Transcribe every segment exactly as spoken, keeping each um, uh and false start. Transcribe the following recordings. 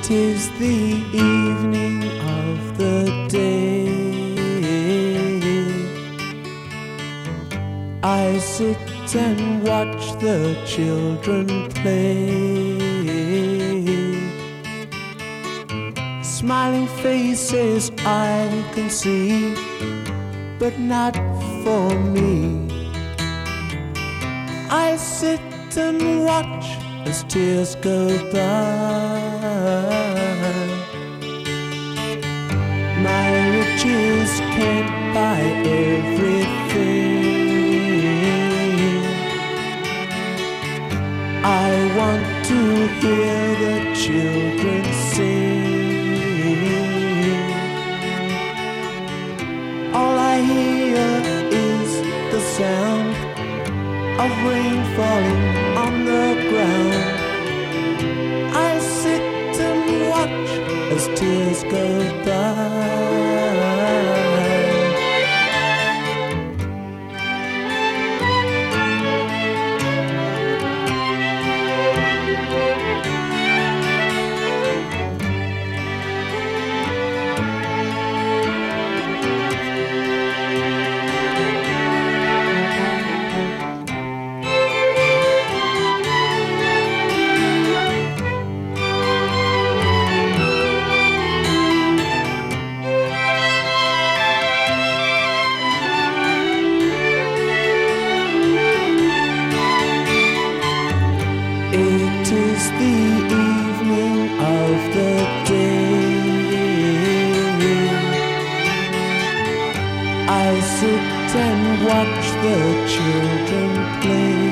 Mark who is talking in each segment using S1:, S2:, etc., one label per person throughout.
S1: It is the evening of the day. I sit and watch the children play. Smiling faces I can see, but not for me. I sit and watch as tears go by. My riches can't buy everything. I want to hear the children sing. All I hear is the sound of rain falling on the ground. I sit and watch as tears go by. Watch the children play,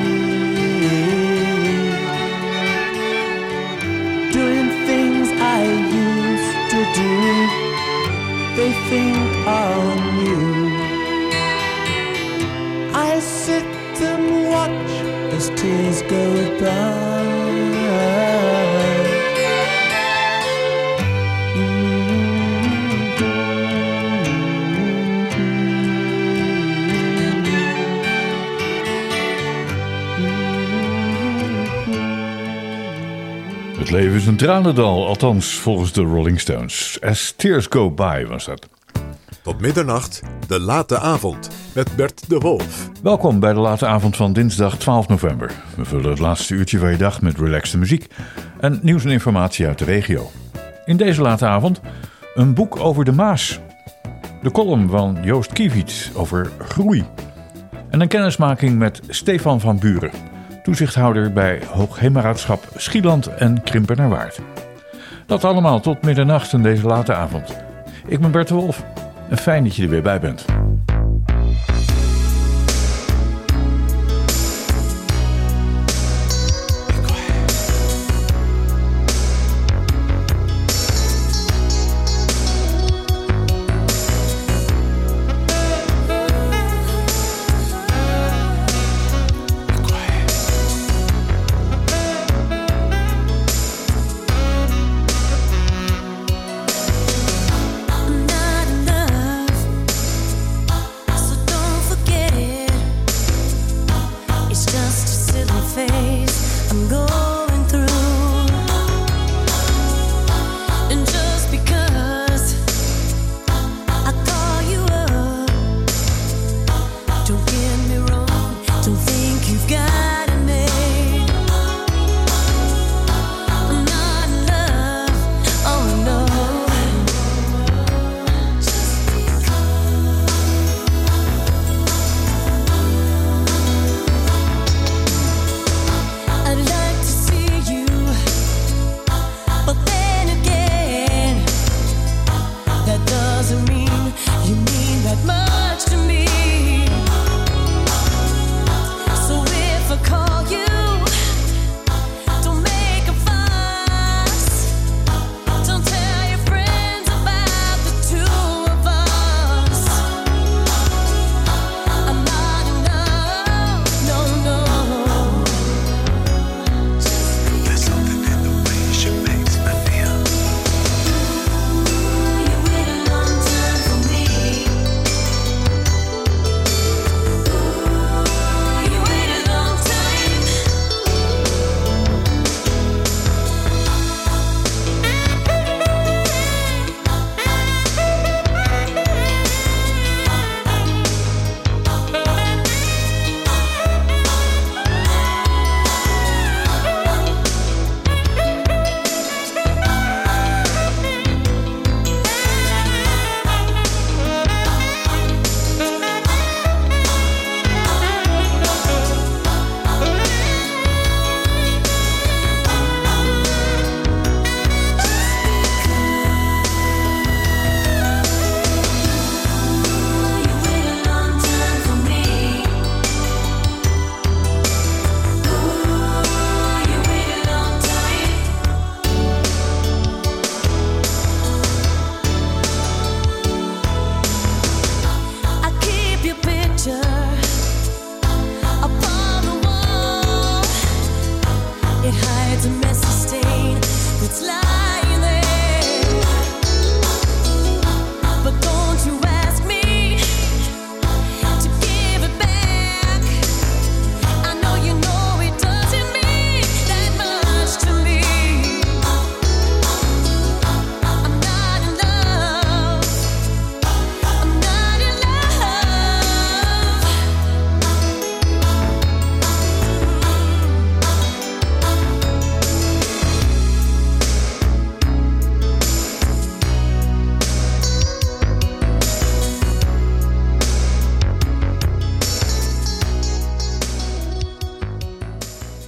S1: doing things I used to do, they think are new. I sit and watch as tears go by.
S2: Het leven is een tranendal, althans volgens de Rolling Stones. As Tears Go By was dat.
S3: Tot middernacht, de late avond, met Bert de Wolf.
S2: Welkom bij de late avond van dinsdag twaalf november. We vullen het laatste uurtje van je dag met relaxte muziek en nieuws en informatie uit de regio. In deze late avond een boek over de Maas. De column van Joost Kiewiet over groei. En een kennismaking met Stefan van Buren, toezichthouder bij Hoogheemraadschap Schieland en Krimpenerwaard. Dat allemaal tot middernacht in deze late avond. Ik ben Bert de Wolf en fijn dat je er weer bij bent.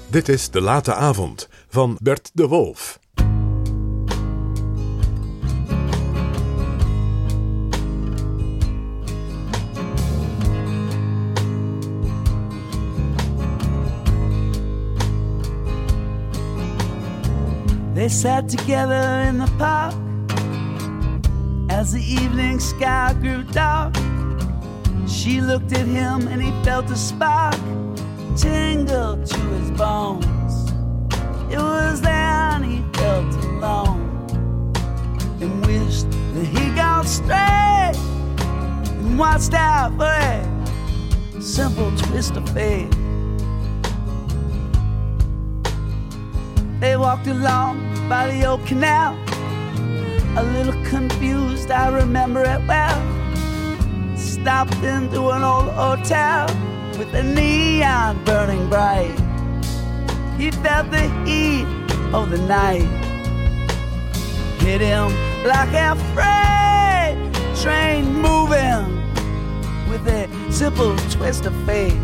S3: Dit is De Late Avond van Bert de Wolf.
S4: They sat together in the park as the evening sky grew dark. She looked at him and he felt a spark tingle to his bones. It was then he felt alone and wished that he'd gone straight and watched out for a simple twist of fate. They walked along by the old canal, a little confused, I remember it well. Stopped into an old hotel with the neon burning bright. He felt the heat of the night hit him like a freight train moving with a simple twist of fate.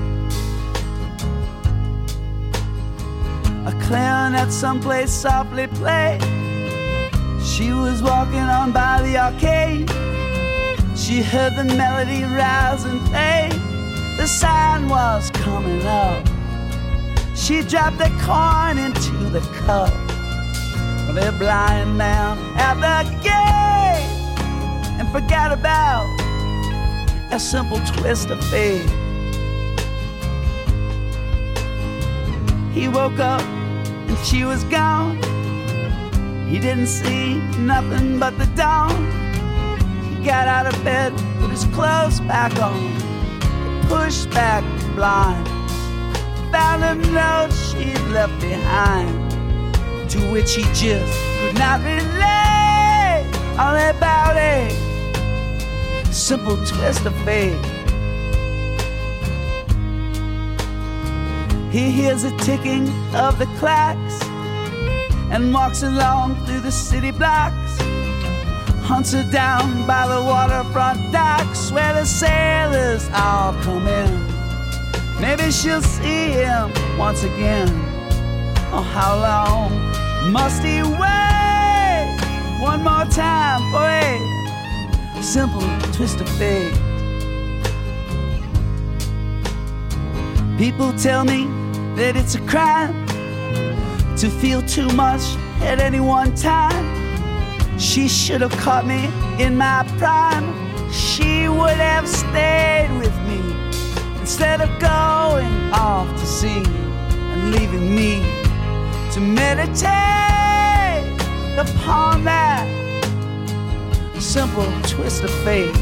S4: A clarinet someplace softly played. She was walking on by the arcade. She heard the melody rise and fade. The sign was coming up. She dropped a coin into the cup of a blind man at the gate and forgot about a simple twist of fate. He woke up and she was gone. He didn't see nothing but the dawn. He got out of bed, put his clothes back on, pushed back the blinds, found a note she'd left behind, to which he just could not relate. All about a simple twist of fate. He hears the ticking of the clocks and walks along through the city blocks. Hunts her down by the waterfront docks where the sailors all come in. Maybe she'll see him once again. Oh, how long must he wait? One more time for a simple twist of fate. People tell me that it's a crime to feel too much at any one time. She should have caught me in my prime. She would have stayed with me instead of going off to sea and leaving me to meditate upon that simple twist of fate.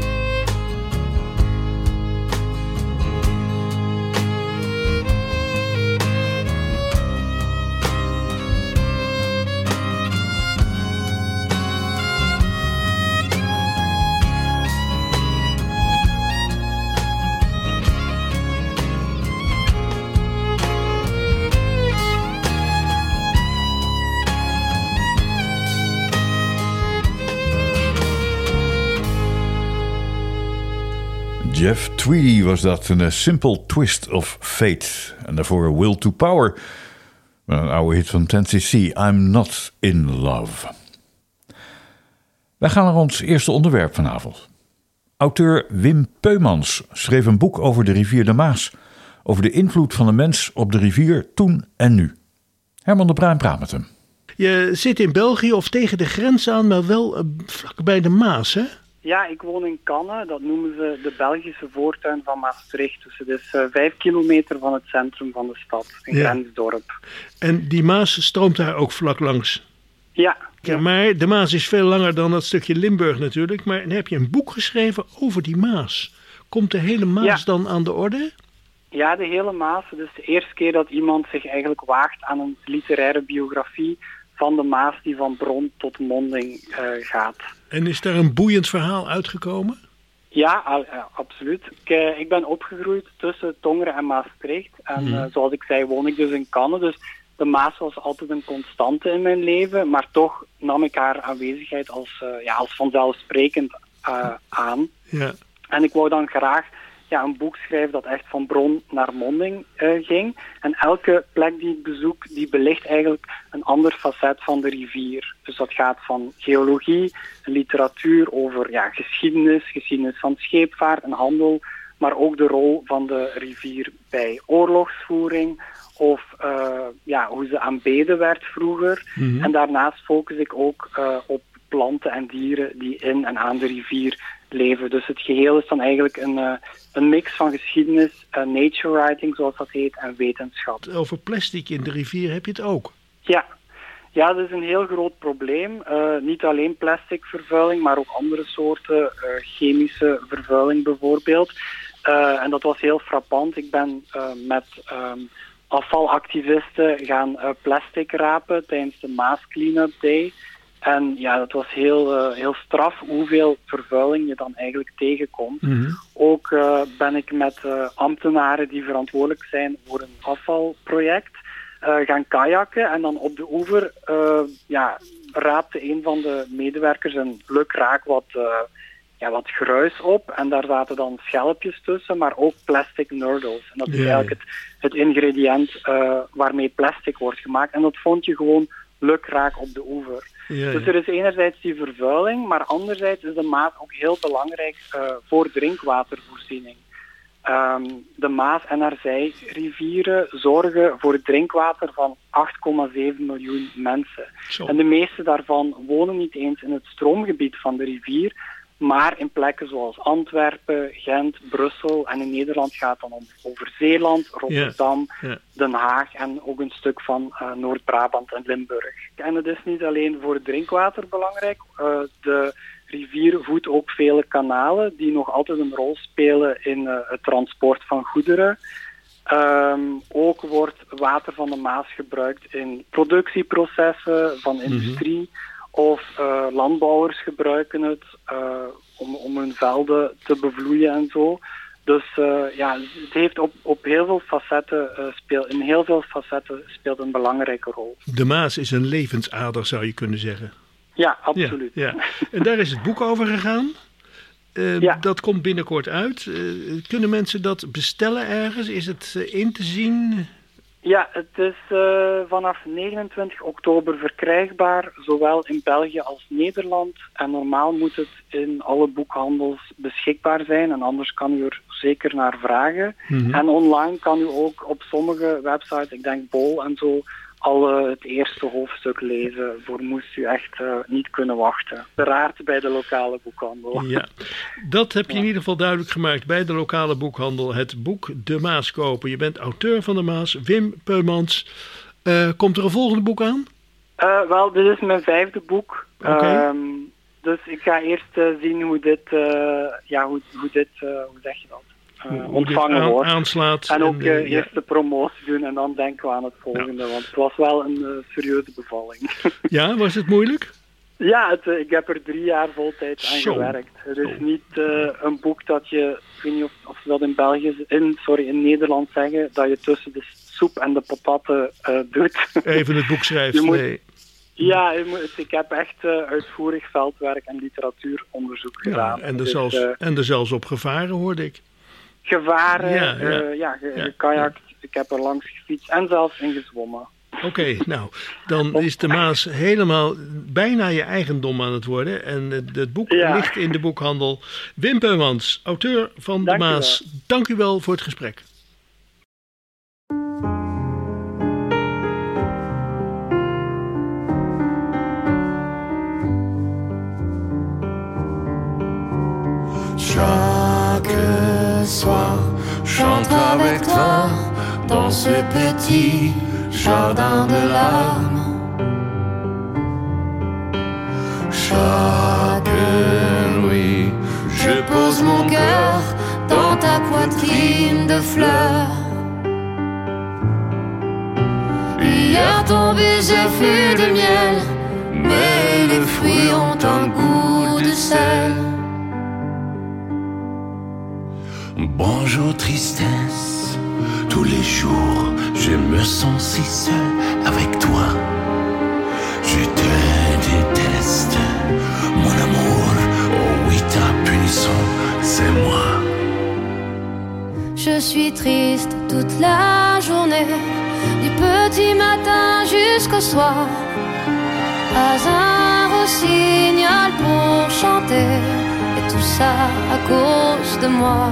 S2: Jeff Tweedy was dat, een Simple Twist of Fate. En daarvoor Will to Power, een oude hit van ten cc, I'm Not in Love. Wij gaan naar ons eerste onderwerp vanavond. Auteur Wim Peumans schreef een boek over de rivier de Maas, over de invloed van de mens op de rivier toen en nu. Herman de Bruin praat met hem.
S5: Je zit in België of tegen de grens aan, maar wel uh, vlak bij de Maas, hè?
S6: Ja, ik woon in Canne. Dat noemen ze de Belgische voortuin van Maastricht. Dus het is uh, vijf kilometer van het centrum van de stad. Een ja. grensdorp.
S5: En die Maas stroomt daar ook vlak langs?
S6: Ja.
S5: Ja, maar de Maas is veel langer dan dat stukje Limburg natuurlijk. Maar dan heb je een boek geschreven over die Maas. Komt de hele Maas ja. dan aan de orde?
S6: Ja, de hele Maas. Het is de eerste keer dat iemand zich eigenlijk waagt aan een literaire biografie van de Maas die van bron tot monding uh, gaat.
S5: En is daar een boeiend verhaal uitgekomen?
S6: Ja, al, uh, absoluut. Ik, uh, ik ben opgegroeid tussen Tongeren en Maastricht. En uh, zoals ik zei, woon ik dus in Canne. Dus de Maas was altijd een constante in mijn leven. Maar toch nam ik haar aanwezigheid als, uh, ja, als vanzelfsprekend uh, aan.
S5: Ja.
S6: En ik wou dan graag ja, een boek schrijven dat echt van bron naar monding uh, ging. En elke plek die ik bezoek, die belicht eigenlijk een ander facet van de rivier. Dus dat gaat van geologie, literatuur, over ja, geschiedenis, geschiedenis van scheepvaart en handel, maar ook de rol van de rivier bij oorlogsvoering of uh, ja, hoe ze aanbeden werd vroeger. Mm-hmm. En daarnaast focus ik ook uh, op planten en dieren die in en aan de rivier leven. Dus het geheel is dan eigenlijk een, uh, een mix van geschiedenis, uh, nature writing zoals dat heet, en wetenschap.
S5: Over plastic in de rivier heb je het ook?
S6: Ja. Ja, dat is een heel groot probleem. Uh, niet alleen plastic vervuiling, maar ook andere soorten uh, chemische vervuiling bijvoorbeeld. Uh, en dat was heel frappant. Ik ben uh, met um, afvalactivisten gaan uh, plastic rapen tijdens de Maas Cleanup Day. En ja, dat was heel, uh, heel straf hoeveel vervuiling je dan eigenlijk tegenkomt. Mm-hmm. Ook uh, ben ik met uh, ambtenaren die verantwoordelijk zijn voor een afvalproject uh, gaan kajakken. En dan op de oever uh, ja, raapte een van de medewerkers een lukraak wat, uh, ja, wat gruis op. En daar zaten dan schelpjes tussen, maar ook plastic nurdles. En dat is yeah. eigenlijk het, het ingrediënt uh, waarmee plastic wordt gemaakt. En dat vond je gewoon lukraak op de oever. Ja, ja. Dus er is enerzijds die vervuiling, maar anderzijds is de Maas ook heel belangrijk uh, voor drinkwatervoorziening. Um, de Maas en haar zijrivieren zorgen voor het drinkwater van acht komma zeven miljoen mensen. Zo. En de meeste daarvan wonen niet eens in het stroomgebied van de rivier, maar in plekken zoals Antwerpen, Gent, Brussel, en in Nederland gaat het dan om over Zeeland, Rotterdam, yeah. Yeah. Den Haag en ook een stuk van uh, Noord-Brabant en Limburg. En het is niet alleen voor het drinkwater belangrijk. Uh, de rivier voedt ook vele kanalen die nog altijd een rol spelen in uh, het transport van goederen. Um, ook wordt water van de Maas gebruikt in productieprocessen van industrie. Mm-hmm. Of uh, landbouwers gebruiken het uh, om, om hun velden te bevloeien en zo. Dus uh, ja, het heeft op, op heel veel facetten uh, speel, in heel veel facetten speelt een belangrijke rol.
S5: De Maas is een levensader, zou je kunnen zeggen.
S6: Ja, absoluut.
S5: Ja, ja. En daar is het boek over gegaan. Uh, ja. Dat komt binnenkort uit. Uh, kunnen mensen dat bestellen ergens? Is het uh, in te zien?
S6: Ja, het is uh, vanaf negenentwintig oktober verkrijgbaar, zowel in België als Nederland. En normaal moet het in alle boekhandels beschikbaar zijn, en anders kan u er zeker naar vragen. Mm-hmm. En online kan u ook op sommige websites, ik denk Bol en zo, al uh, het eerste hoofdstuk lezen. Voor moest u echt uh, niet kunnen wachten. Uiteraard bij de lokale boekhandel.
S5: Ja, dat heb je in ieder geval duidelijk gemaakt bij de lokale boekhandel. Het boek De Maas kopen. Je bent auteur van De Maas, Wim Peumans. Uh, komt er een volgende boek aan?
S6: Uh, wel, dit is mijn vijfde boek.
S5: Okay.
S6: Um, dus ik ga eerst uh, zien hoe dit, uh, ja, hoe, hoe dit, uh, hoe zeg je dat? Uh, ontvangen aan, wordt.
S5: Aanslaat.
S6: En ook uh,
S5: en,
S6: eerst
S5: ja.
S6: de promotie doen en dan denken we aan het volgende. Ja. Want het was wel een uh, serieuze bevalling.
S5: Ja, was het moeilijk?
S6: Ja, het, uh, ik heb er drie jaar voltijds aan
S5: Zo.
S6: gewerkt. Het is niet uh, een boek dat je, ik weet niet of, of ze dat in België, in, sorry, in Nederland zeggen, dat je tussen de soep en de patatten uh, doet.
S5: Even het boek schrijft,
S6: moet,
S5: nee.
S6: Ja, ik heb echt uh, uitvoerig veldwerk en literatuuronderzoek
S5: ja,
S6: gedaan.
S5: En er,
S6: dus,
S5: zelfs,
S6: uh,
S5: en er zelfs op gevaren, hoorde ik.
S6: Gevaren,
S5: ja, ja.
S6: Uh, ja, ge,
S5: ja,
S6: gekajakt,
S5: ja.
S6: Ik heb er langs gefietst en zelfs in gezwommen.
S5: Oké, okay, nou, dan is de Maas helemaal bijna je eigendom aan het worden. En het, het boek ja. ligt in de boekhandel. Wim Peumans, auteur van
S6: Dank
S5: De Maas.
S6: U
S5: Dank u wel voor het gesprek.
S1: Chaque soir, j'entre avec toi dans ce petit jardin de larmes. Chaque nuit, je pose mon cœur dans ta poitrine de fleurs. Hier ton baiser fut de miel, mais les fruits ont un goût de sel. Bonjour tristesse, tous les jours je me sens si seul avec toi. Je te déteste, mon amour, oh oui ta punition c'est moi.
S7: je suis triste toute la journée, du petit matin jusqu'au soir. Pas un rossignol pour chanter, et tout ça à cause de moi.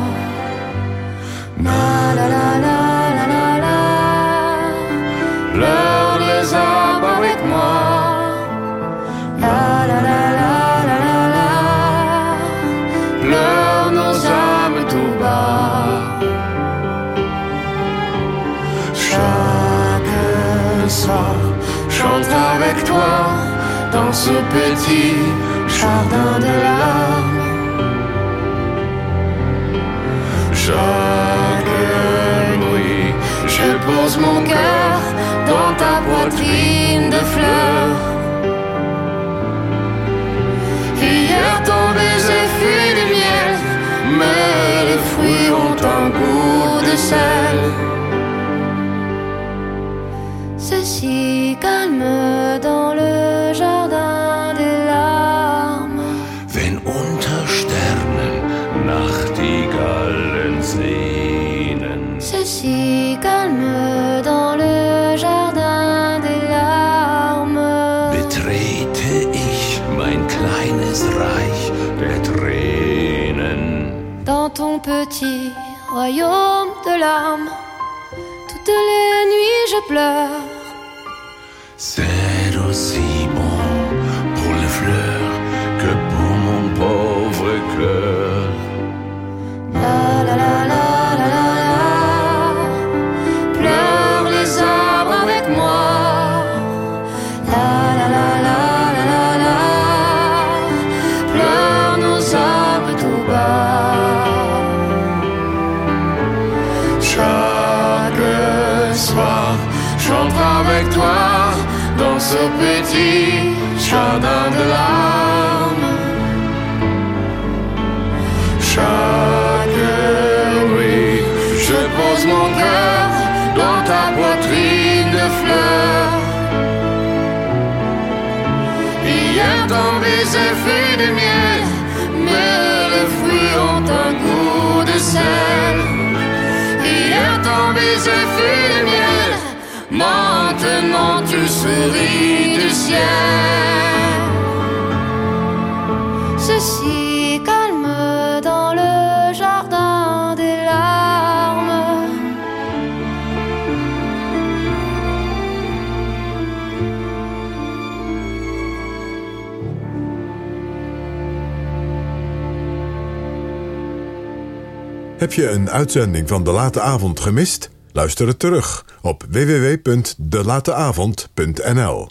S7: La la la la la la la. Pleure les arbres avec moi. La la la la la la la. Pleure nos âmes tout bas. Chaque soir, chante avec toi dans ce petit jardin de larmes. Chaque nuit, je pose mon cœur dans ta poitrine de fleurs. Hier ton baiser fut du miel, mais les fruits ont un goût de sel. Ceci calme dans le jardin des larmes.
S1: Wenn unter Sternen Nachtigallen singen.
S7: Ceci calme dans le jardin des larmes.
S1: Betrete ich mein kleines Reich der Tränen.
S7: Dans ton petit royaume de larmes, toutes les nuits je pleure.
S1: C'est aussi bon pour les fleurs que pour mon pauvre cœur.
S7: La la la la la la la. Pleure les arbres avec moi. La la la la la la la. Pleure nos âmes tout bas. Chaque soir, chante avec toi dans ce petit jardin de larmes. Chaque nuit, je pose mon cœur dans ta poitrine de fleurs. Hier ton baiser fut de miel, mais les fruits ont un goût de sel. Hier ton baiser fut de miel, maintenant tu souris du ciel. Ceci calme dans le jardin des larmes.
S3: Heb je een uitzending van De Late Avond gemist? Luister het terug op w w w punt de late avond punt n l.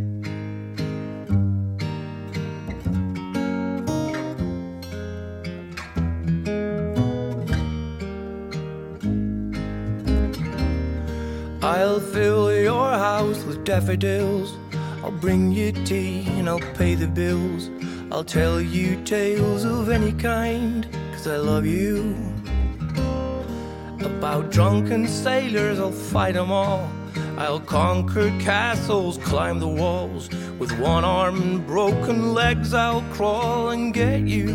S8: I'll fill your house with daffodils. I'll bring you tea and I'll pay the bills. I'll tell you tales of any kind, 'cause I love you. About drunken sailors, I'll fight them all. I'll conquer castles, climb the walls. With one arm and broken legs, I'll crawl and get you.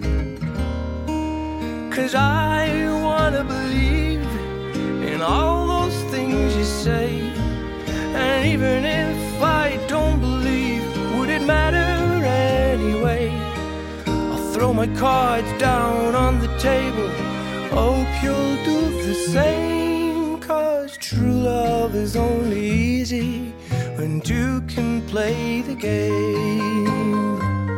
S8: 'Cause I wanna believe in all those things you say. And even if I don't believe, would it matter anyway? I'll throw my cards down on the table. Hope you'll do the same, 'cause true love is only easy when two can play the game.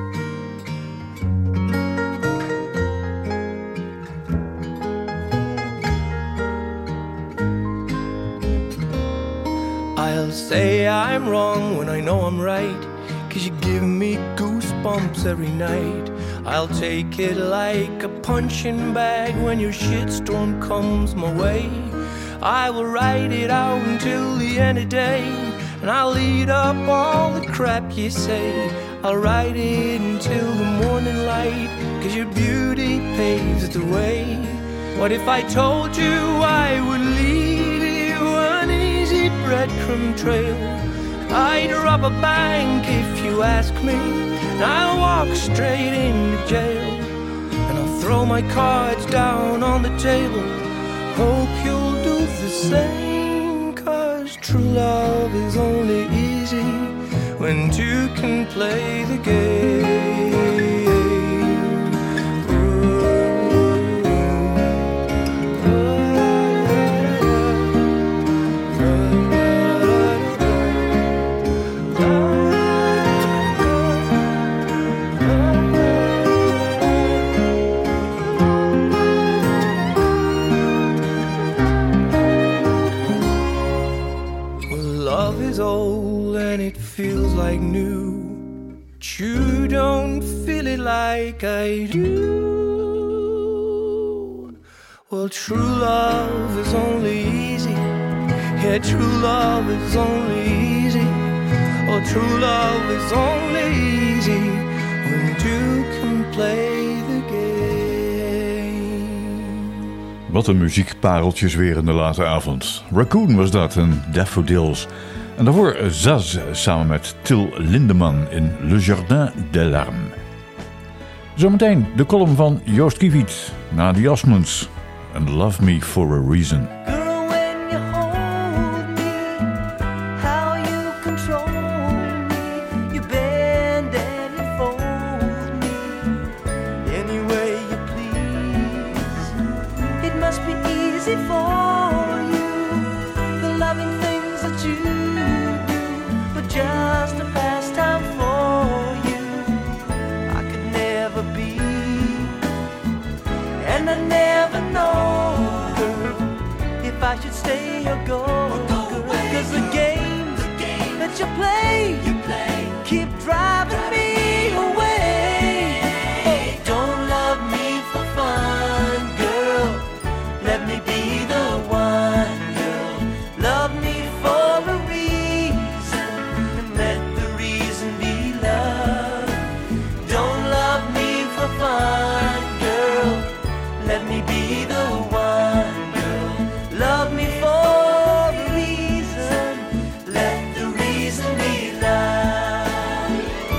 S8: I'll say I'm wrong when I know I'm right, 'cause you give me goosebumps every night. I'll take it like a punching bag when your shitstorm comes my way. I will ride it out until the end of day, and I'll eat up all the crap you say. I'll ride it until the morning light, 'cause your beauty paves the way. What if I told you I would leave you an easy breadcrumb trail? I'd rob a bank if you ask me, and I'll walk straight into jail. And I'll throw my cards down on the table. hope you'll do the same, 'cause true love is only easy when two can play the game. Old and it feels like new, but you don't feel it like I do. Well, true love is only easy. Yeah, true love is only easy. Oh, true love is only easy when two can play the game.
S2: Wat een muziekpareltjes weer in de late avond. Raccoon was dat en Daffodils. En daarvoor Zaz samen met Till Lindemann in Le Jardin des Larmes. Zometeen de column van Joost Kiewiet na The Osmonds en Love Me For A Reason.
S8: Just a pastime for you, I could never be, and I never know, girl, if I should stay or go, girl, 'cause the games that you play, you play keep driving me away. Oh, don't love me for fun, girl, let me be the one, girl, love me for a reason. Fun, girl, let me be the one, girl, love me for a reason, let the reason be love.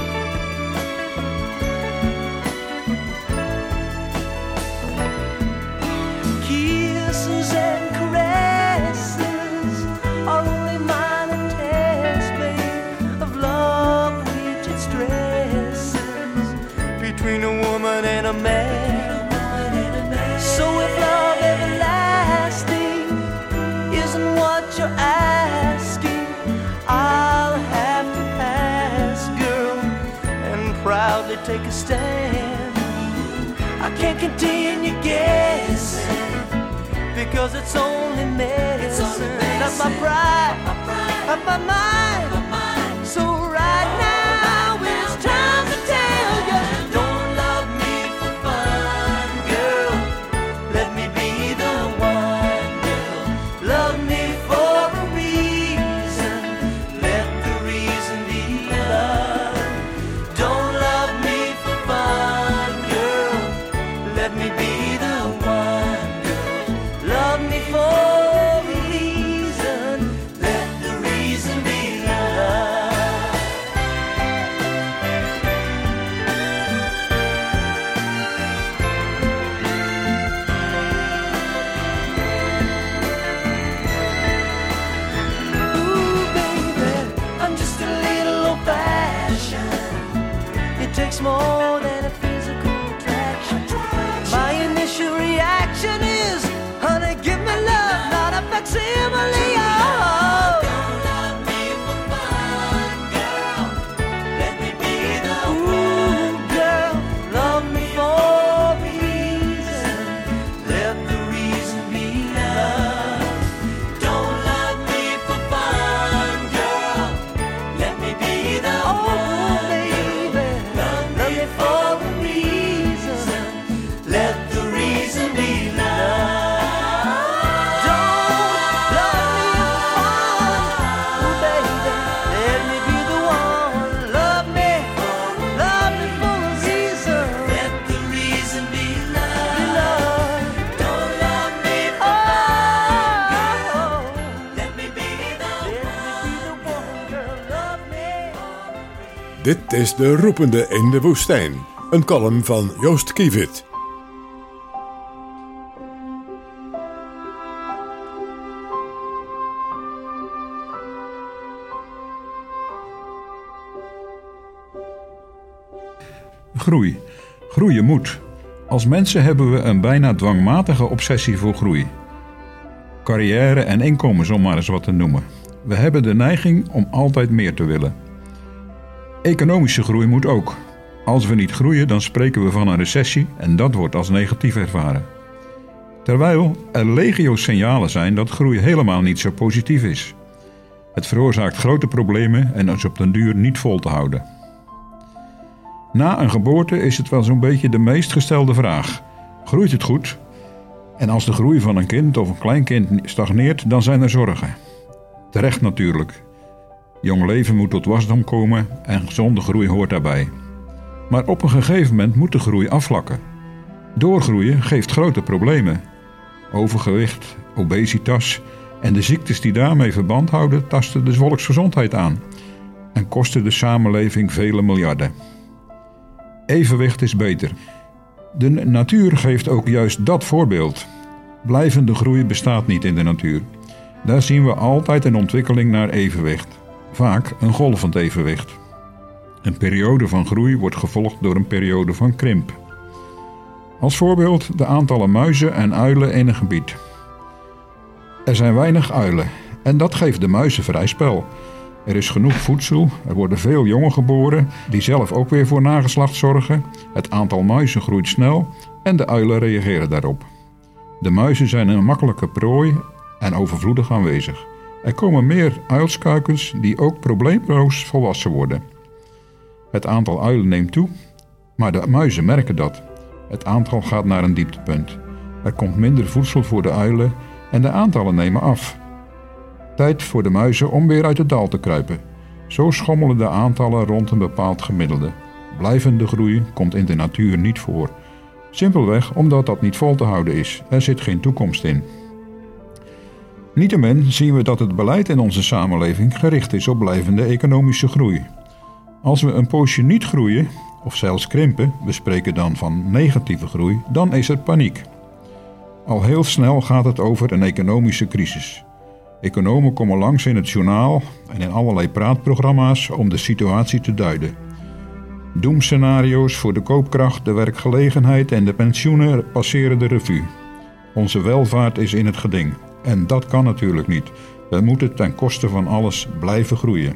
S8: Kisses and caresses are only minor tests, babe, of love which it stresses between a woman and a man. So if love everlasting isn't what you're asking, I'll have to pass, girl, and proudly take a stand. I can't continue guessing, because it's only medicine of my pride, of my mind. So right now it's time to tell you, don't love me for fun, girl, let me be the one, girl, love me for a reason, let the reason be love. Don't love me for fun, girl, let me be the one, girl, love me for a reason, let the reason be love. It takes more than a physical attraction. My initial reaction is, honey, give me love, not a facsimile. Oh, don't love me for fun, girl, let me be the one. Girl, love me for a reason, let the reason be love. Don't love me for fun, girl, let me be the one. For a reason, let the reason be love. Don't love me for fun, baby, let me be the one. Love me, love me for a reason, let the reason be love. Don't love me for fun, girl, let me be the one, girl, love me.
S3: Dit is De Roepende in de Woestijn. Een column van Joost Kiewiet.
S9: Groei. Groeien moet. Als mensen hebben we een bijna dwangmatige obsessie voor groei. Carrière en inkomens, om maar eens wat te noemen. We hebben de neiging om altijd meer te willen. Economische groei moet ook. Als we niet groeien, dan spreken we van een recessie en dat wordt als negatief ervaren. Terwijl er legio signalen zijn dat groei helemaal niet zo positief is. Het veroorzaakt grote problemen en is op den duur niet vol te houden. Na een geboorte is het wel zo'n beetje de meest gestelde vraag. Groeit het goed? En als de groei van een kind of een kleinkind stagneert, dan zijn er zorgen. Terecht natuurlijk. Jong leven moet tot wasdom komen en gezonde groei hoort daarbij. Maar op een gegeven moment moet de groei afvlakken. Doorgroeien geeft grote problemen. Overgewicht, obesitas en de ziektes die daarmee verband houden tasten de volksgezondheid aan en kosten de samenleving vele miljarden. Evenwicht is beter. De natuur geeft ook juist dat voorbeeld. Blijvende groei bestaat niet in de natuur. Daar zien we altijd een ontwikkeling naar evenwicht. Vaak een golvend evenwicht. Een periode van groei wordt gevolgd door een periode van krimp. Als voorbeeld de aantallen muizen en uilen in een gebied. Er zijn weinig uilen en dat geeft de muizen vrij spel. Er is genoeg voedsel, er worden veel jongen geboren die zelf ook weer voor nageslacht zorgen. Het aantal muizen groeit snel en de uilen reageren daarop. De muizen zijn een makkelijke prooi en overvloedig aanwezig. Er komen meer uilskuikens die ook probleemloos volwassen worden. Het aantal uilen neemt toe, maar de muizen merken dat. Het aantal gaat naar een dieptepunt. Er komt minder voedsel voor de uilen en de aantallen nemen af. Tijd voor de muizen om weer uit het dal te kruipen. Zo schommelen de aantallen rond een bepaald gemiddelde. Blijvende groei komt in de natuur niet voor. Simpelweg omdat dat niet vol te houden is. Er zit geen toekomst in. Niettemin zien we dat het beleid in onze samenleving gericht is op blijvende economische groei. Als we een poosje niet groeien, of zelfs krimpen, we spreken dan van negatieve groei, dan is er paniek. Al heel snel gaat het over een economische crisis. Economen komen langs in het journaal en in allerlei praatprogramma's om de situatie te duiden. Doemscenario's voor de koopkracht, de werkgelegenheid en de pensioenen passeren de revue. Onze welvaart is in het geding. En dat kan natuurlijk niet. We moeten ten koste van alles blijven groeien.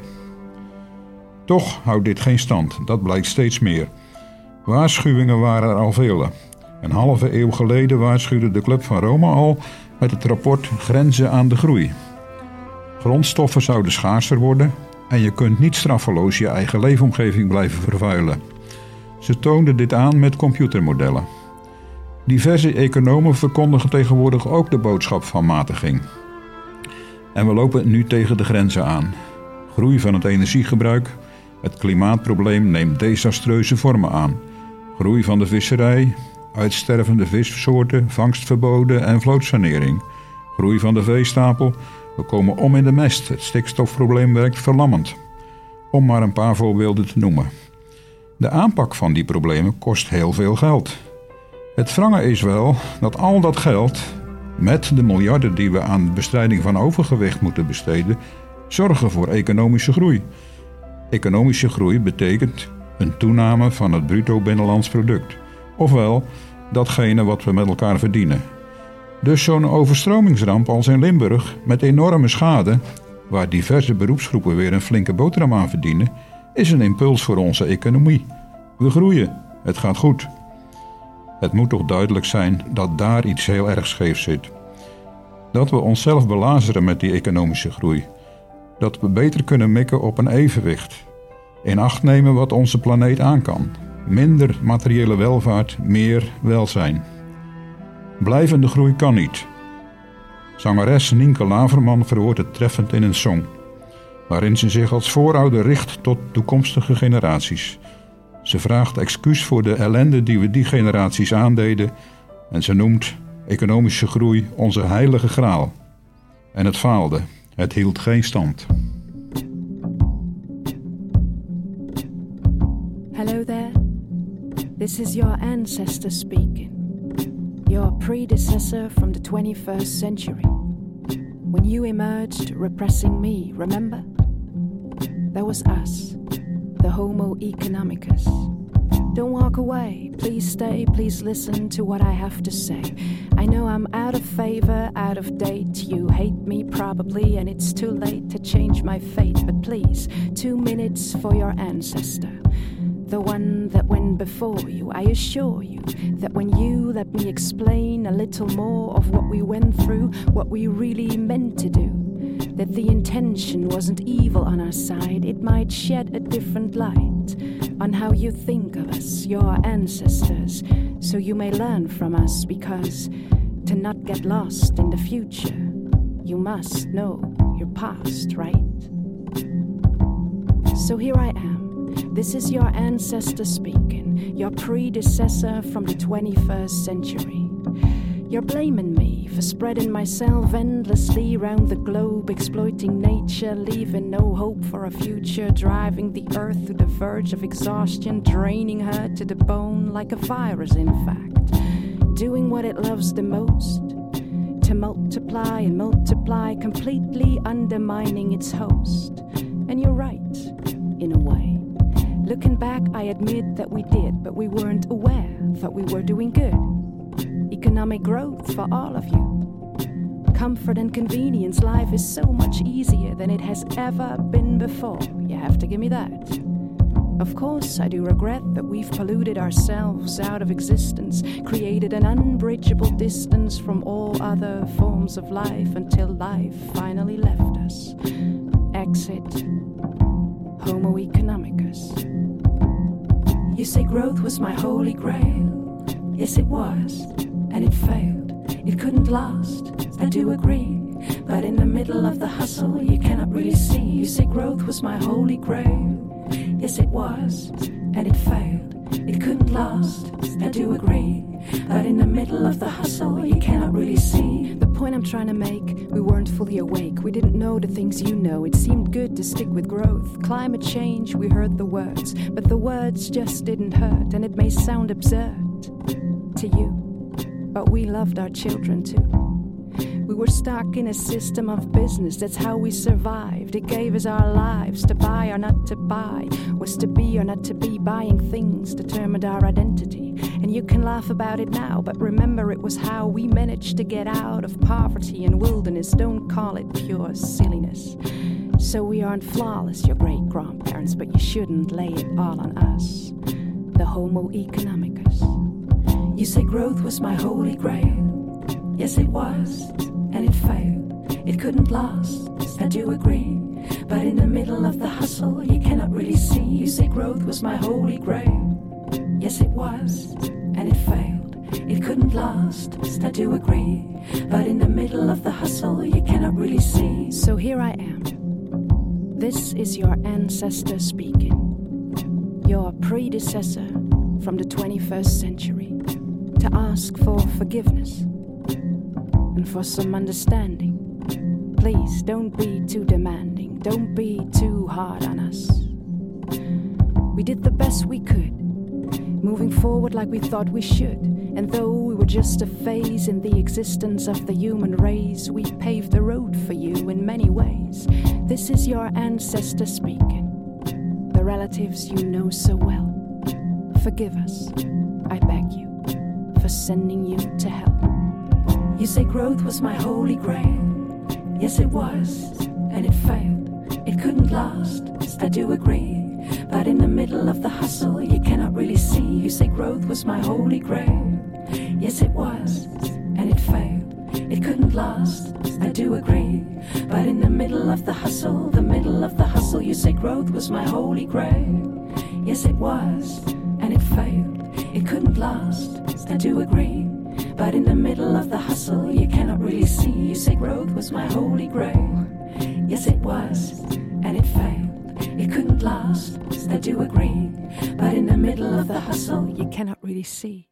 S9: Toch houdt dit geen stand, dat blijkt steeds meer. Waarschuwingen waren er al vele. Een halve eeuw geleden waarschuwde de Club van Rome al met het rapport Grenzen aan de Groei. Grondstoffen zouden schaarser worden en je kunt niet straffeloos je eigen leefomgeving blijven vervuilen. Ze toonden dit aan met computermodellen. Diverse economen verkondigen tegenwoordig ook de boodschap van matiging. En we lopen nu tegen de grenzen aan. Groei van het energiegebruik, het klimaatprobleem neemt desastreuze vormen aan. Groei van de visserij, uitstervende vissoorten, vangstverboden en vlootsanering. Groei van de veestapel, we komen om in de mest, het stikstofprobleem werkt verlammend. Om maar een paar voorbeelden te noemen. De aanpak van die problemen kost heel veel geld. Het wrange is wel dat al dat geld, met de miljarden die we aan de bestrijding van overgewicht moeten besteden, zorgen voor economische groei. Economische groei betekent een toename van het bruto binnenlands product. Ofwel, datgene wat we met elkaar verdienen. Dus zo'n overstromingsramp als in Limburg met enorme schade, waar diverse beroepsgroepen weer een flinke boterham aan verdienen, is een impuls voor onze economie. We groeien, het gaat goed. Het moet toch duidelijk zijn dat daar iets heel erg scheef zit. Dat we onszelf belazeren met die economische groei. Dat we beter kunnen mikken op een evenwicht. In acht nemen wat onze planeet aan kan. Minder materiële welvaart, meer welzijn. Blijvende groei kan niet. Zangeres Nienke Laverman verwoordt het treffend in een song, waarin ze zich als voorouder richt tot toekomstige generaties. Ze vraagt excuus voor de ellende die we die generaties aandeden en ze noemt economische groei onze heilige graal. En het faalde, het hield geen stand.
S10: Hello there, this is your ancestor speaking. Your predecessor from the twenty-first century. When you emerged repressing me, remember? There was us, the Homo economicus, Don't walk away, please stay, please listen to what I have to say. I know I'm out of favor, out of date. You hate me probably, and it's too late to change my fate. But please, two minutes for your ancestor, the one that went before you. I assure you that when you let me explain a little more of what we went through, what we really meant to do, that the intention wasn't evil on our side, it might shed a different light on how you think of us, your ancestors, so you may learn from us, because to not get lost in the future, you must know your past, right? So here I am. This is your ancestor speaking, your predecessor from the twenty-first century. You're blaming me for spreading myself endlessly round the globe, exploiting nature, leaving no hope for a future, driving the earth to the verge of exhaustion, draining her to the bone like a virus, in fact. Doing what it loves the most, to multiply and multiply, completely undermining its host. And you're right, in a way. Looking back, I admit that we did, but we weren't aware, thought we were doing good. Economic growth for all of you. Comfort and convenience, life is so much easier than it has ever been before. You have to give me that. Of course, I do regret that we've polluted ourselves out of existence, created an unbridgeable distance from all other forms of life until life finally left us. Exit Homo economicus. You say growth was my holy grail. Yes, it was. And it failed, it couldn't last, I do agree. But in the middle of the hustle, you cannot really see. You say growth was my holy grail. Yes, it was, and it failed, it couldn't last, I do agree. But in the middle of the hustle, you cannot really see. The point I'm trying to make, we weren't fully awake. We didn't know the things you know. It seemed good to stick with growth. Climate change, we heard the words, but the words just didn't hurt. And it may sound absurd to you, but we loved our children too. We were stuck in a system of business, that's how we survived. It gave us our lives. To buy or not to buy was to be or not to be. Buying things determined our identity. And you can laugh about it now, but remember it was how we managed to get out of poverty and wilderness. Don't call it pure silliness. So we aren't flawless, your great-grandparents, but you shouldn't lay it all on us, the Homo economicus. You say growth was my holy grail. Yes, it was, and it failed. It couldn't last, I do agree. But in the middle of the hustle, you cannot really see. You say growth was my holy grail. Yes, it was, and it failed. It couldn't last, I do agree. But in the middle of the hustle, you cannot really see. So here I am. This is your ancestor speaking, your predecessor from the twenty-first century. To ask for forgiveness and for some understanding. Please don't be too demanding, don't be too hard on us. We did the best we could, moving forward like we thought we should. And though we were just a phase in the existence of the human race, we paved the road for you in many ways. This is your ancestor speaking, the relatives you know so well. Forgive us, I beg you, for sending you to hell. You say growth was my holy grail. Yes, it was, and it failed. It couldn't last, I do agree. But in the middle of the hustle, you cannot really see. You say growth was my holy grail. Yes, it was, and it failed. It couldn't last, I do agree. But in the middle of the hustle, the middle of the hustle, you say growth was my holy grail. Yes, it was, and it failed. It couldn't last, I do agree. But in the middle of the hustle, you cannot really see. You say growth was my holy grail. Yes, it was, and it failed. It couldn't last, I do agree. But in the middle of the hustle, you cannot really see.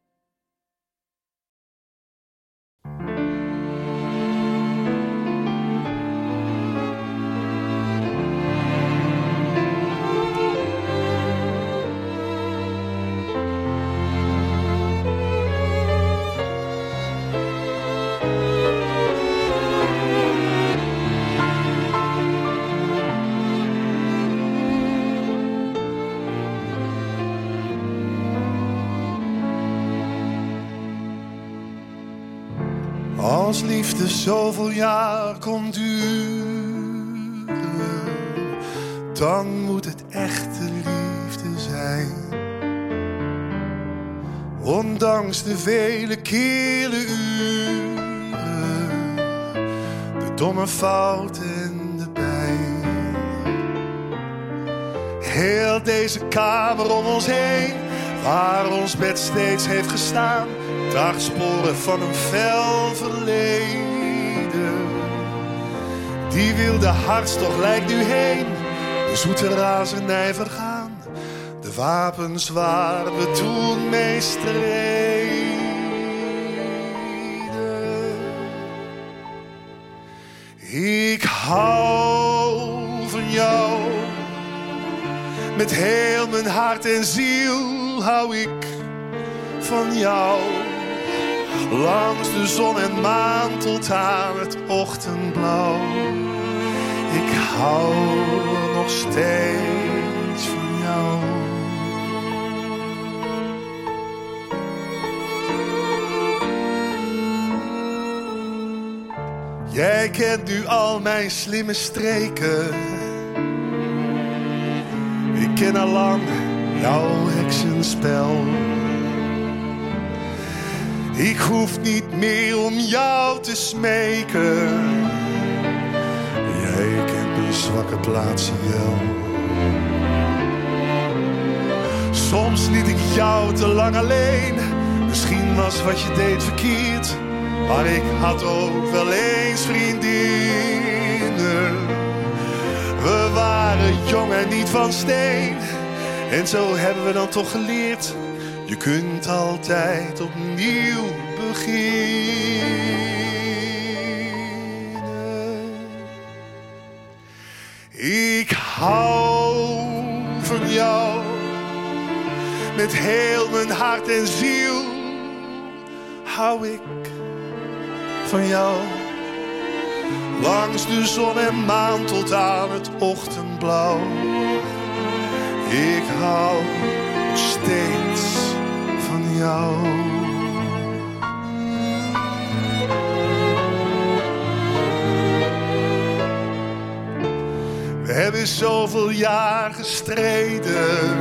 S11: Als liefde zoveel jaar kon duren, dan moet het echte liefde zijn. Ondanks de vele kille uren, de domme fouten en de pijn. Heel deze kamer om ons heen, waar ons bed steeds heeft gestaan, draagt sporen van een fel verleden. Die wilde hartstocht lijkt nu heen, de zoete razernij vergaan. De wapens waar we toen mee streden. Ik hou van jou, met heel mijn hart en ziel hou ik van jou. Langs de zon en maan tot aan het ochtendblauw. Ik hou nog steeds van jou. Jij kent nu al mijn slimme streken. Ik ken al lang jouw heksenspel. Ik hoef niet meer om jou te smeken. Jij kent mijn zwakke plaatsen wel. Soms liet ik jou te lang alleen. Misschien was wat je deed verkeerd, maar ik had ook wel eens vriendinnen. We waren jong en niet van steen. En zo hebben we dan toch geleerd, je kunt altijd opnieuw beginnen. Ik hou van jou, met heel mijn hart en ziel hou ik van jou. Langs de zon en maan tot aan het ochtendblauw. Ik hou nog steeds van jou. We hebben zoveel jaar gestreden,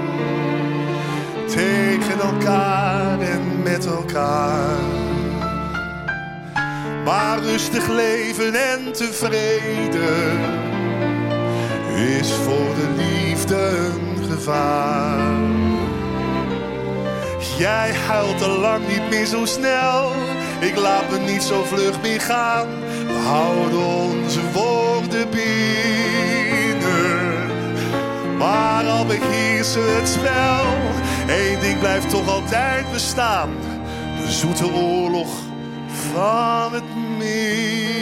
S11: tegen elkaar en met elkaar. Maar rustig leven en tevreden is voor de liefde een gevaar. Jij huilt al lang niet meer zo snel, ik laat me niet zo vlug meer gaan. We houden onze woorden binnen, maar al beheersen het spel. Eén ding blijft toch altijd bestaan, de zoete oorlog van het midden.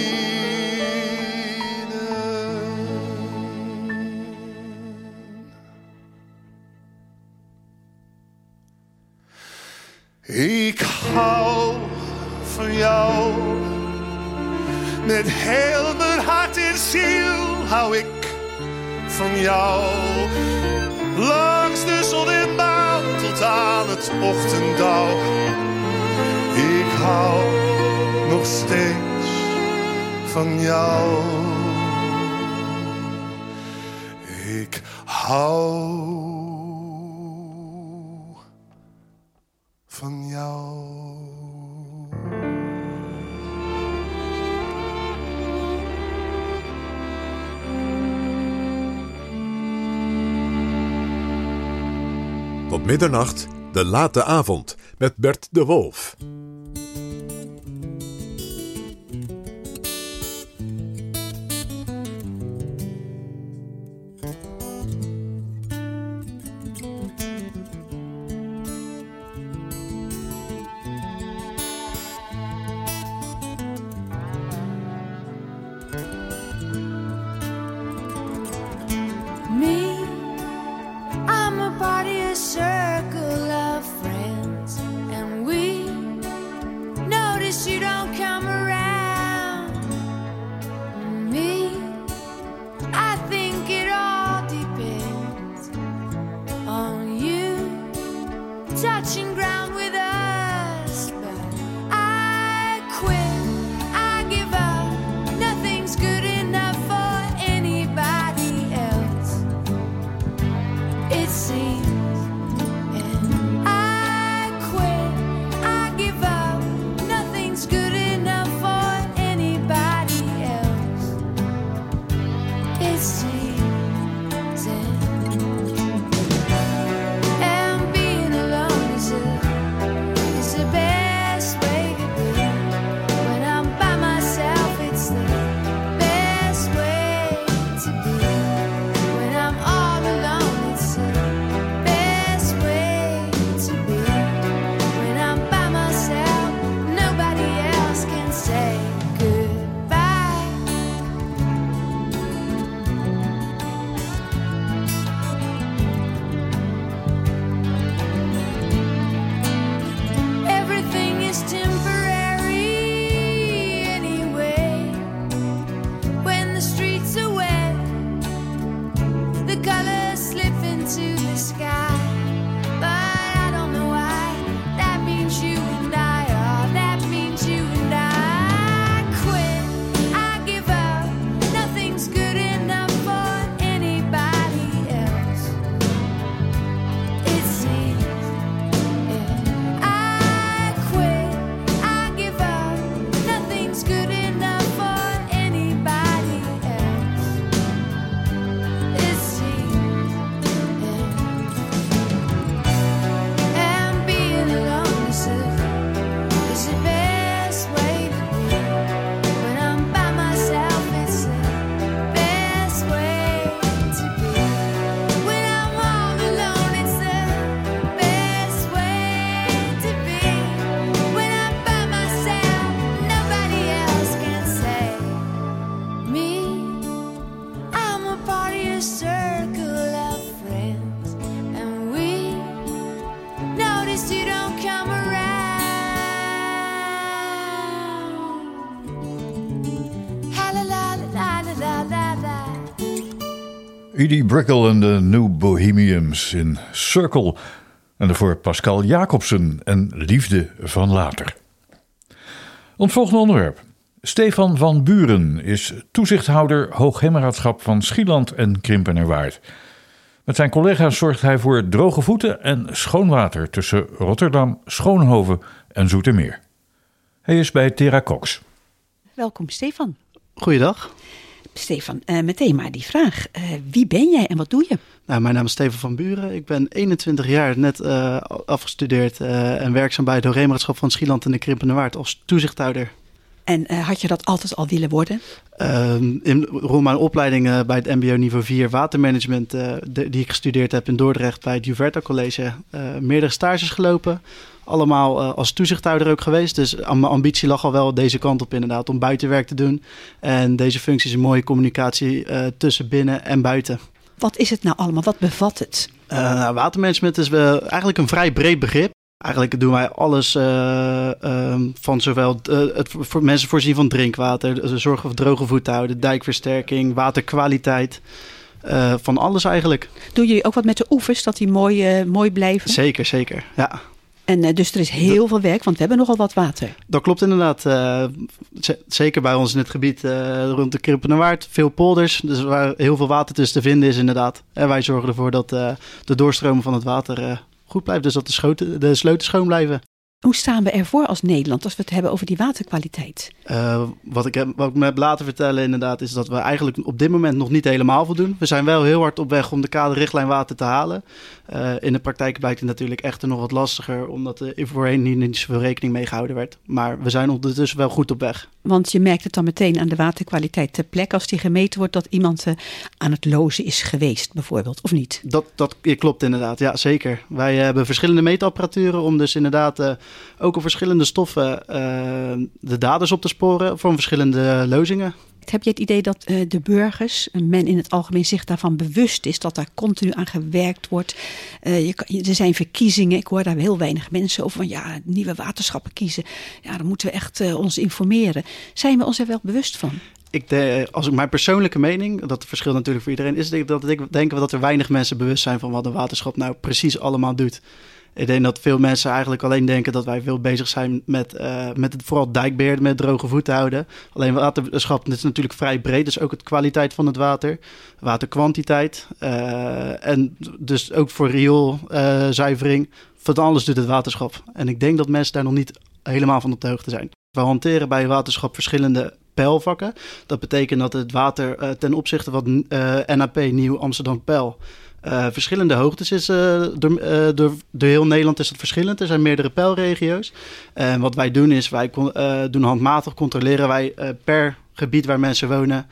S11: Ik hou van jou, met heel mijn hart en ziel hou ik van jou. Langs de zon en maan tot aan het ochtenddauw. Ik hou nog steeds van jou. Ik hou van jou.
S3: Tot middernacht, de late avond, met Bert de Wolf.
S2: Edie Brickell en de New Bohemians in Circle. En daarvoor Pascal Jacobsen en Liefde van Later. Ons volgende onderwerp. Stefan van Buren is toezichthouder Hoogheemraadschap van Schieland en Krimpenerwaard. Met zijn collega's zorgt hij voor droge voeten en schoon water tussen Rotterdam, Schoonhoven en Zoetermeer. Hij is bij Terra Cox.
S12: Welkom Stefan.
S13: Goeiedag.
S12: Stefan, uh, meteen maar die vraag. Uh, wie ben jij en wat doe je?
S13: Nou, mijn naam is Stefan van Buren. Ik ben eenentwintig jaar, net uh, afgestudeerd uh, en werkzaam bij het Hoogheemraadschap van Schieland en de Krimpenerwaard als toezichthouder.
S12: En uh, had je dat altijd al willen worden?
S13: Uh, in rond mijn opleiding uh, bij het M B O niveau vier watermanagement, uh, de, die ik gestudeerd heb in Dordrecht bij het Juverta College, uh, meerdere stages gelopen. Allemaal uh, als toezichthouder ook geweest. Dus uh, mijn ambitie lag al wel deze kant op inderdaad, om buitenwerk te doen. En deze functie is een mooie communicatie uh, tussen binnen en buiten.
S12: Wat is het nou allemaal? Wat bevat het?
S13: Uh, nou, watermanagement is uh, eigenlijk een vrij breed begrip. Eigenlijk doen wij alles uh, um, van zowel uh, het voor mensen voorzien van drinkwater, zorgen voor droge voeten houden, dijkversterking, waterkwaliteit. Uh, van alles eigenlijk.
S12: Doen jullie ook wat met de oevers, dat die mooi, uh, mooi blijven?
S13: Zeker, zeker, ja.
S12: En uh, dus er is heel dat, veel werk, want we hebben nogal wat water.
S13: Dat klopt inderdaad. Uh, z- zeker bij ons in het gebied uh, rond de Krimpenerwaard. Veel polders, dus waar heel veel water tussen te vinden is inderdaad. En wij zorgen ervoor dat uh, de doorstromen van het water uh, goed blijft. Dus dat de, schoten, de sloten schoon blijven.
S12: Hoe staan we ervoor als Nederland als we het hebben over die waterkwaliteit?
S13: Uh, wat, ik heb, wat ik me heb laten vertellen inderdaad is dat we eigenlijk op dit moment nog niet helemaal voldoen. We zijn wel heel hard op weg om de kaderrichtlijn water te halen. Uh, in de praktijk blijkt het natuurlijk echter nog wat lastiger, omdat er voorheen niet, niet zoveel rekening mee gehouden werd. Maar we zijn ondertussen wel goed op weg.
S12: Want je merkt het dan meteen aan de waterkwaliteit ter plekke als die gemeten wordt dat iemand uh, aan het lozen is geweest bijvoorbeeld, of niet?
S13: Dat, dat klopt inderdaad, ja zeker. Wij hebben verschillende meetapparaturen om dus inderdaad uh, ook op verschillende stoffen uh, de daders op te sporen van verschillende lozingen.
S12: Heb je het idee dat uh, de burgers, men in het algemeen, zich daarvan bewust is dat daar continu aan gewerkt wordt? Uh, je kan, er zijn verkiezingen, ik hoor daar heel weinig mensen over van ja, nieuwe waterschappen kiezen. Ja, dan moeten we echt uh, ons informeren. Zijn we ons er wel bewust van?
S13: Ik de, als ik mijn persoonlijke mening, dat verschilt natuurlijk voor iedereen, is dat ik denk dat er weinig mensen bewust zijn van wat een waterschap nou precies allemaal doet. Ik denk dat veel mensen eigenlijk alleen denken dat wij veel bezig zijn met, uh, met het, vooral dijkbeheer, met droge voeten houden. Alleen waterschap is natuurlijk vrij breed, dus ook de kwaliteit van het water, waterkwantiteit. Uh, en dus ook voor rioolzuivering, uh, van alles doet het waterschap. En ik denk dat mensen daar nog niet helemaal van op de hoogte zijn. We hanteren bij waterschap verschillende peilvakken. Dat betekent dat het water uh, ten opzichte van uh, N A P, Nieuw Amsterdam Peil, Uh, verschillende hoogtes is. Uh, door, uh, door, door heel Nederland is dat verschillend. Er zijn meerdere peilregio's. En wat wij doen is, wij con- uh, doen handmatig controleren wij uh, per gebied waar mensen wonen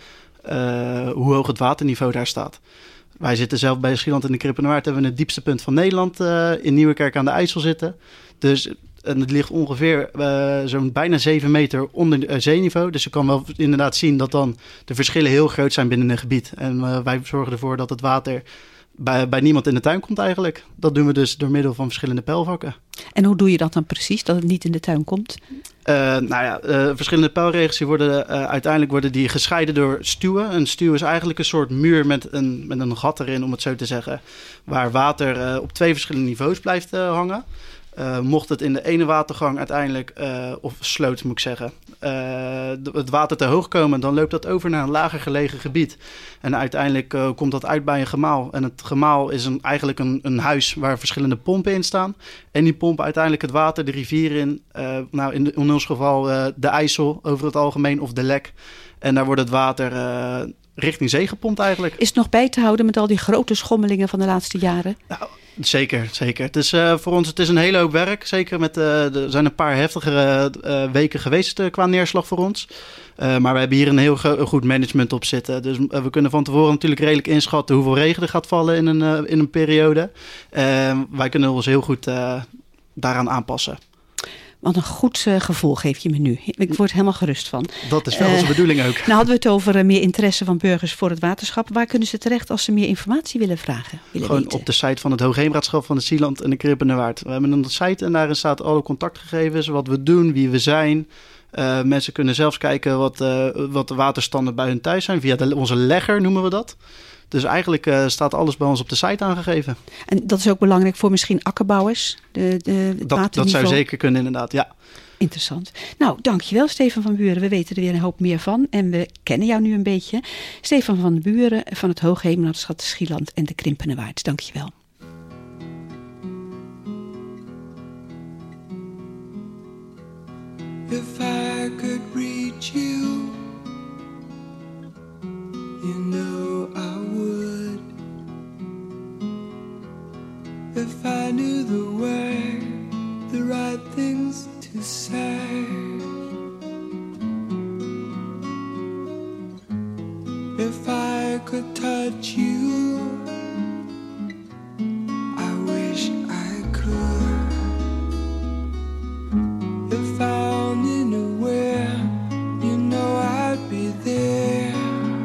S13: uh, hoe hoog het waterniveau daar staat. Wij zitten zelf bij Schieland en de Krimpenerwaard, hebben we het diepste punt van Nederland uh, in Nieuwerkerk aan de IJssel zitten. Dus en het ligt ongeveer uh, zo'n bijna zeven meter onder uh, zeeniveau. Dus je kan wel inderdaad zien dat dan de verschillen heel groot zijn binnen een gebied. En uh, wij zorgen ervoor dat het water Bij, bij niemand in de tuin komt eigenlijk. Dat doen we dus door middel van verschillende peilvakken.
S12: En hoe doe je dat dan precies, dat het niet in de tuin komt?
S13: Uh, nou ja, uh, verschillende peilregels worden uh, uiteindelijk worden die gescheiden door stuwen. Een stuw is eigenlijk een soort muur met een, met een gat erin, om het zo te zeggen. Waar water uh, op twee verschillende niveaus blijft uh, hangen. Uh, mocht het in de ene watergang uiteindelijk, uh, of sloot moet ik zeggen, uh, het water te hoog komen, dan loopt dat over naar een lager gelegen gebied. En uiteindelijk uh, komt dat uit bij een gemaal. En het gemaal is een, eigenlijk een, een huis waar verschillende pompen in staan. En die pompen uiteindelijk het water de rivier in, uh, nou in, de, in ons geval uh, de IJssel over het algemeen, of de Lek. En daar wordt het water uh, richting zee gepompt eigenlijk.
S12: Is het nog bij te houden met al die grote schommelingen van de laatste jaren?
S13: Nou, Zeker, zeker. Het is uh, voor ons het is een hele hoop werk. Zeker met uh, er zijn een paar heftigere uh, weken geweest uh, qua neerslag voor ons. Uh, maar we hebben hier een heel go- goed management op zitten. Dus uh, we kunnen van tevoren natuurlijk redelijk inschatten hoeveel regen er gaat vallen in een, uh, in een periode. Uh, wij kunnen ons heel goed uh, daaraan aanpassen.
S12: Wat een goed uh, gevoel geef je me nu. Ik word helemaal gerust van.
S13: Dat is wel uh, onze bedoeling ook.
S12: Nou hadden we het over uh, meer interesse van burgers voor het waterschap. Waar kunnen ze terecht als ze meer informatie willen vragen? Willen
S13: Gewoon
S12: weten?
S13: Op de site van het Hoogheemraadschap van de Schieland en de Krimpenerwaard. We hebben een site en daarin staat alle contactgegevens, wat we doen, wie we zijn. Uh, mensen kunnen zelfs kijken wat, uh, wat de waterstanden bij hun thuis zijn. Via de, onze legger noemen we dat. Dus eigenlijk uh, staat alles bij ons op de site aangegeven.
S12: En dat is ook belangrijk voor misschien akkerbouwers? De, de, het
S13: dat, dat zou zeker kunnen inderdaad, ja.
S12: Interessant. Nou, dankjewel Stefan van Buren. We weten er weer een hoop meer van en we kennen jou nu een beetje. Stefan van Buren van het Hoogheemlandschap Schieland en de Krimpenerwaard. Dankjewel.
S14: If I could reach you, you know I would. If I knew the way, the right things to say. If I could touch you, I wish I could. If I only knew where, you know I'd be there.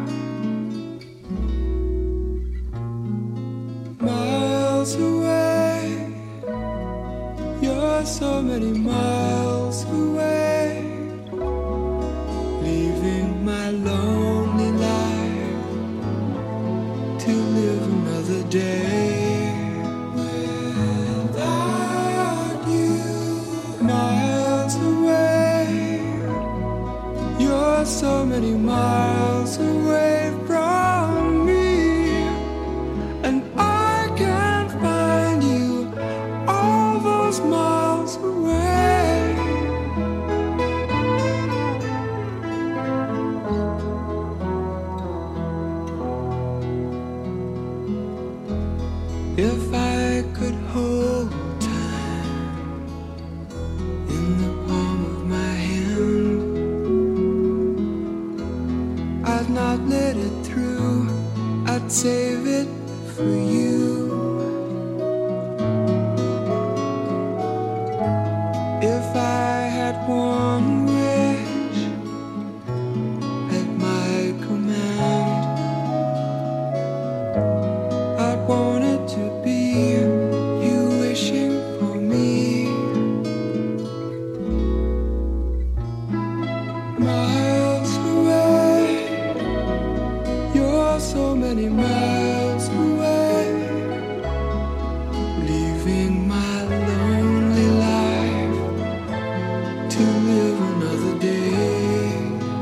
S14: Miles away, you're so many miles away, leaving my lonely life to live another day without you. Miles away, you're so many miles away from me, and I can't find you all those miles away. If I could hold time in the palm of my hand, I'd not let it through, I'd save it for you. If I had one wish at my command, I'd want it to be you wishing for me. Miles away, you're so many miles away, leaving my lonely life to live another day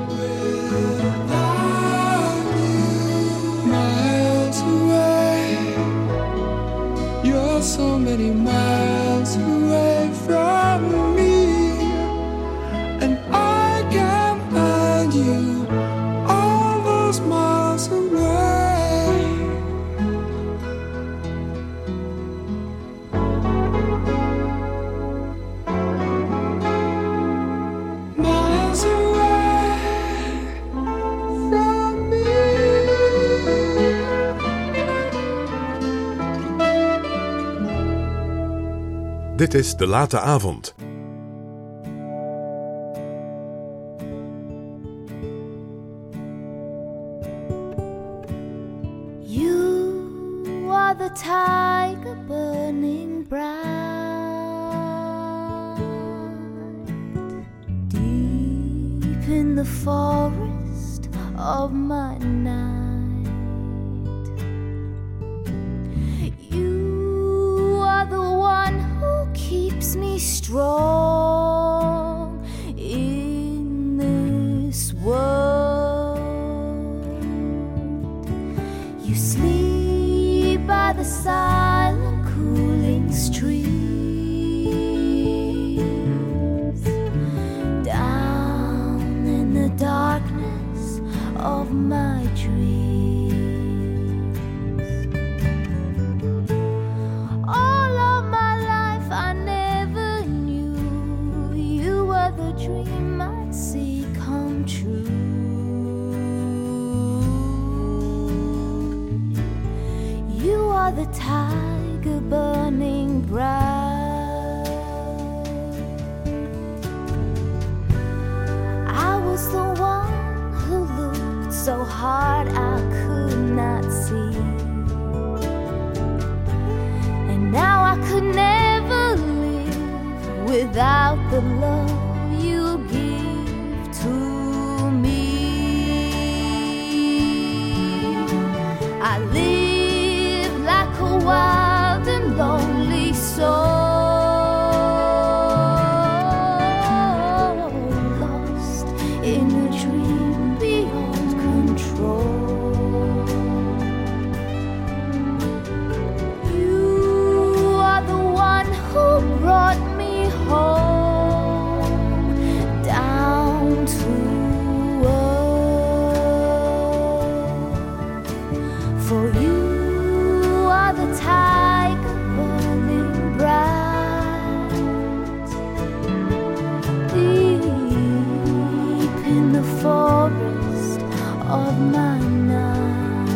S14: without you. Miles away, you're so many miles away from me, and I can't find you all those miles away. Miles away from me.
S3: Dit is De Late Avond.
S7: You are the tiger burning bright, deep in the forest of my night. You are the one who keeps me strong in this world. You sleep by the silent cooling streams, down in the darkness of my dreams. All of my life I never knew you were the dream I'd see come true. You are the tiger burning bright. I was the one who looked so hard I could not see, and now I could never live without the love you give to me. I live in a dream beyond control. You are the one who brought me home, down to earth. For you are the tiger burning bright, deep in the forest of my night.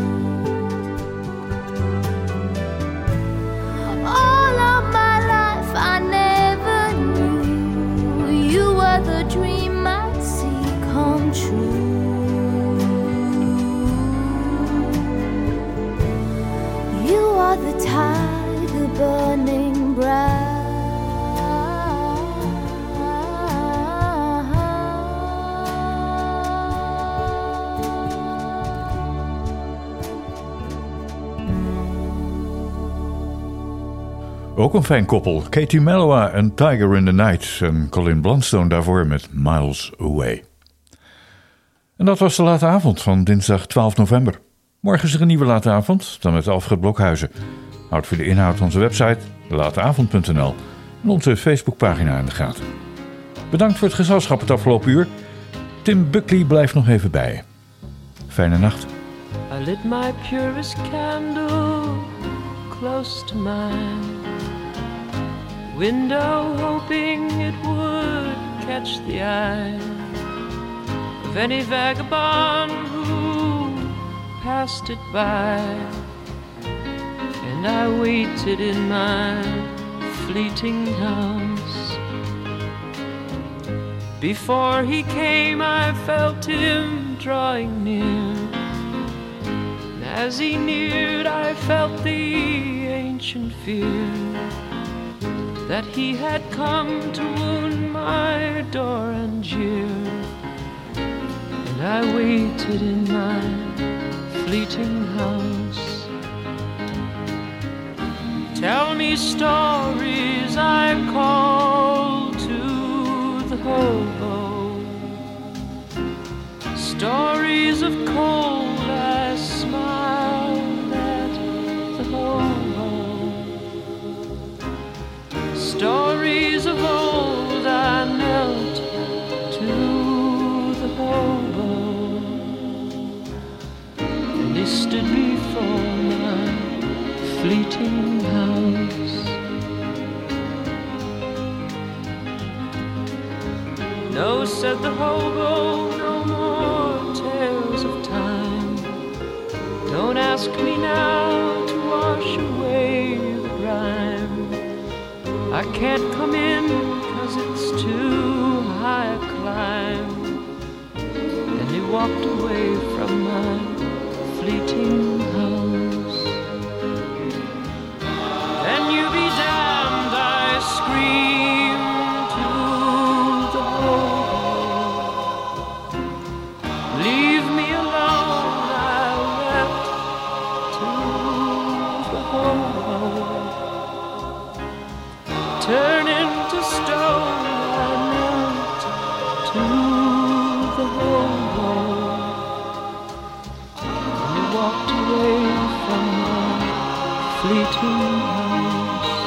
S7: All of my life I never knew you were the dream I'd see come true. You are the tiger burning bright.
S2: Ook een fijn koppel. Katie Melua en Tiger in the Night. En Colin Blunstone daarvoor met Miles Away. En dat was de late avond van dinsdag twaalf november. Morgen is er een nieuwe late avond, dan met Alfred Blokhuizen. Houd voor de inhoud onze website, de lateavond punt n l, en onze Facebookpagina in de gaten. Bedankt voor het gezelschap het afgelopen uur. Tim Buckley blijft nog even bij je. Fijne nacht.
S15: I lit my purest candle close to mine window, hoping it would catch the eye of any vagabond who passed it by. And I waited in my fleeting house. Before he came, I felt him drawing near. And as he neared, I felt the ancient fear that he had come to wound my door and jeer. And I waited in my fleeting house. Tell me stories, I called to the hobo. Stories of cold, I smiled at the hobo. Stories of old, I knelt to the hobo. And he stood before my fleeting house. No, said the hobo, no more tales of time. Don't ask me now to wash away the grime. I can't come in 'cause it's too high a climb. And he walked away from my fleeting house. And you be damned, I screamed to the hobo. Leave me alone, I wept to the hobo. Turn into stone, I knelt to the hobo. And he walked away from my fleeting house.